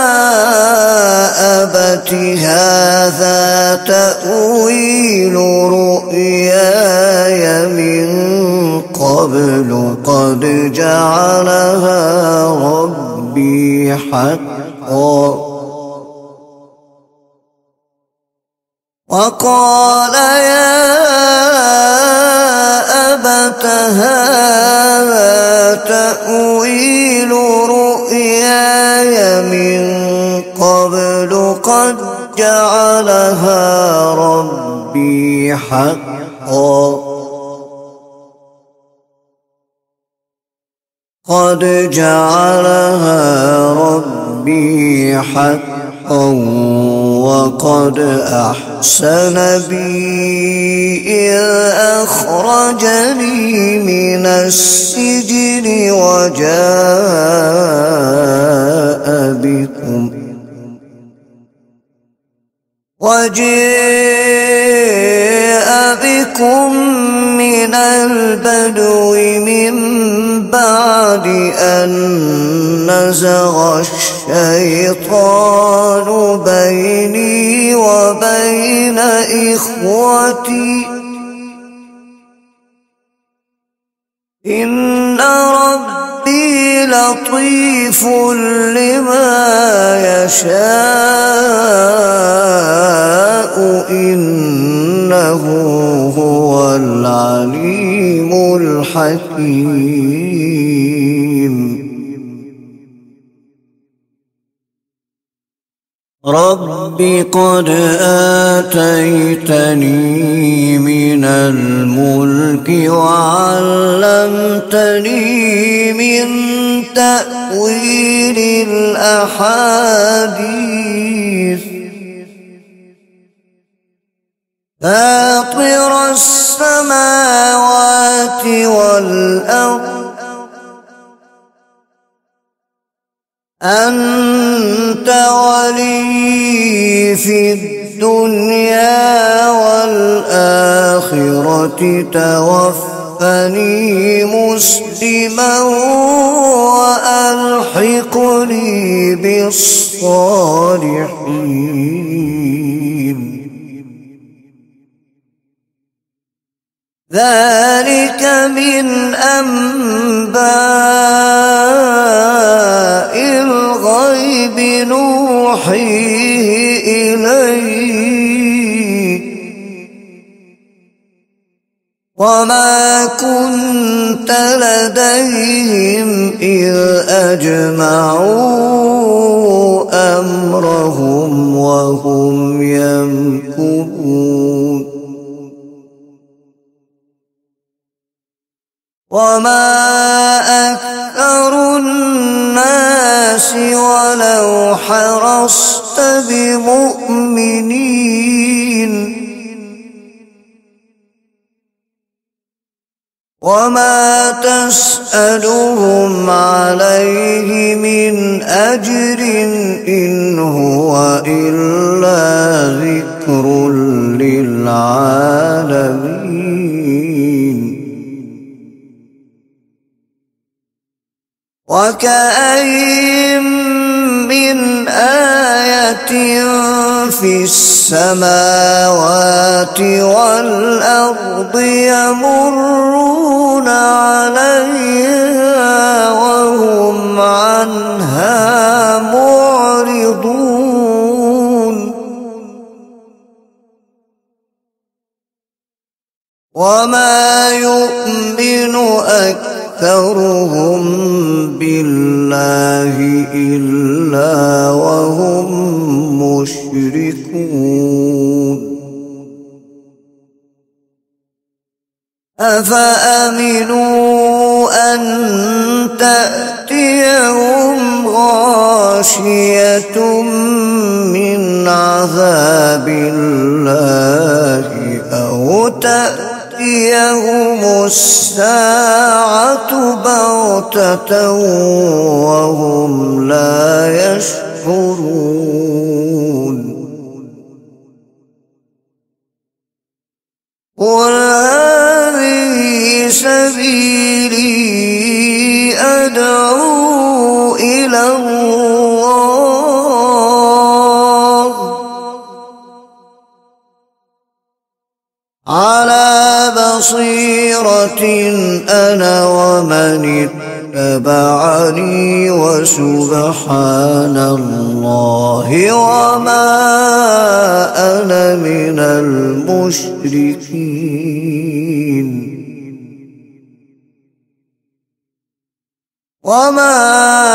أبت هذا تأويل رؤياي من قبل قد جعلها ربي حقا وقال يا أبت هذا تأويل رؤياي من قبل قد جعلها ربي حقا قد جعلها ربي حقا وقد أحسن بي إذ أخرجني من السجن وجاء بكم وجاء بكم من البدو من بعد أن نزغ الشيطان بيني وبين إخوتي إن ربي لطيف لما يشاء إنه هو العليم الحكيم رب قد آتيتني من الملك وعلمتني من تأويل الأحاديث فاطر السماوات والأرض أنت ولي في الدنيا والآخرة توفني مسلما وألحقني بالصالحين ذلك من أنباء الغيب نوحيه إليك وما كنت لديهم إذ أجمعوا أمرهم وهم يمكرون وما أكثر الناس ولو حرصت بمؤمنين وما تسألهم عليه من أجر إن هو إلا ذكر للعالمين وكأين من آية في السماوات والأرض يمرون عليها وهم عنها معرضون وما يؤمن أكثرهم بالله إلا وهم مشركون أفأمنوا أن تأتيهم غاشية من عذاب الله أو تأتيهم الساعة بغتة وهم لا يشعرون قل هذه سبيلي أدعو إلى الله على بصيرة أنا ومن اتبعني وسبحان الله وما أنا من المشركين وما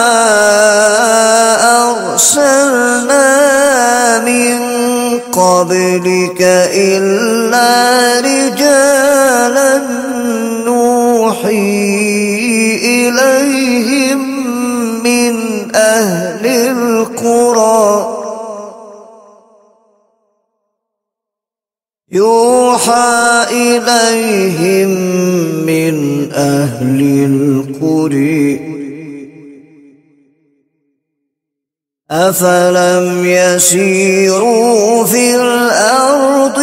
أرسلنا من قبلك إلا رجالا نوحي إليهم من أهل القرى يوحى إليهم من أهل القرى أفلم يسيروا في الأرض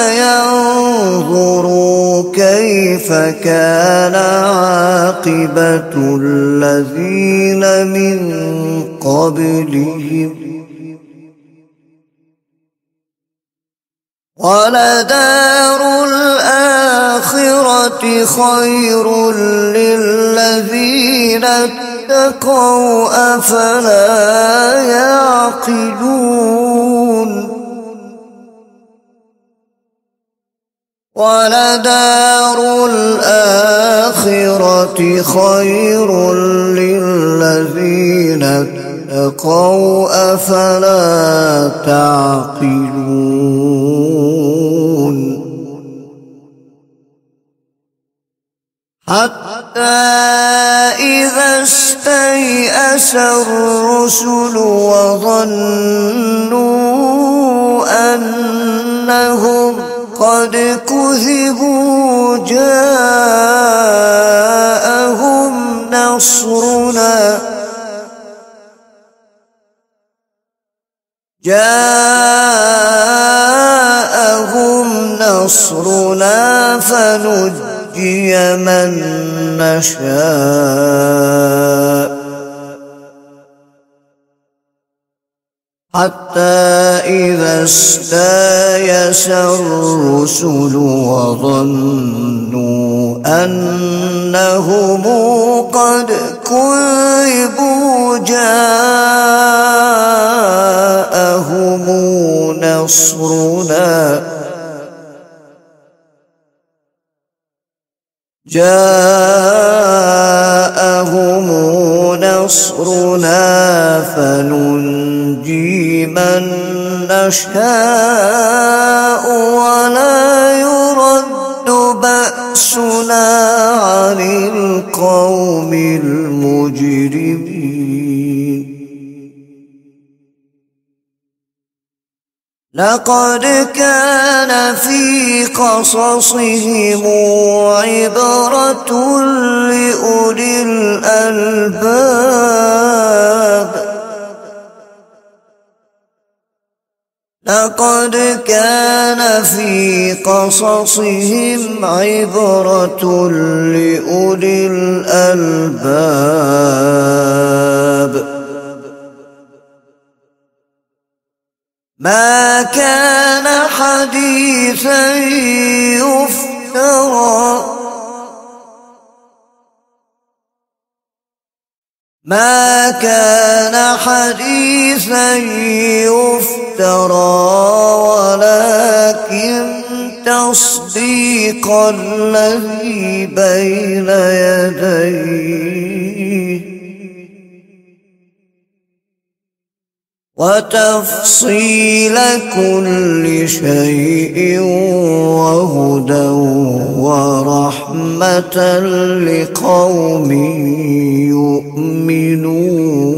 فينظروا كيف كان عاقبة الذين من قبلهم ولدار الآخرة خير للذين اتقوا أفلا يعقلون ولدار الآخرة خير للذين اتقوا أفلا تعقلون حتى إذا استيأس الرسل وظنوا أنهم قد كذبوا جاءهم نصرنا جاءهم نصرنا فنجي من نشاء حتى إذا استيأس الرسل وظنوا أنهم قد كذبوا جاءهم نصرنا جاءهم نصرنا فننجي من نشاء ولا يرد بأسنا عن القوم المجرمين لقد كان في قصصهم عبرة لأولي الألباب لقد كان في قصصهم عبرة لأولي الألباب ما كان حديثا يفترى ما كان حديثا يفترى ولكن تصديق الذي بين يديه وتفصيل كل شيء وهدى ورحمة لقوم يؤمنون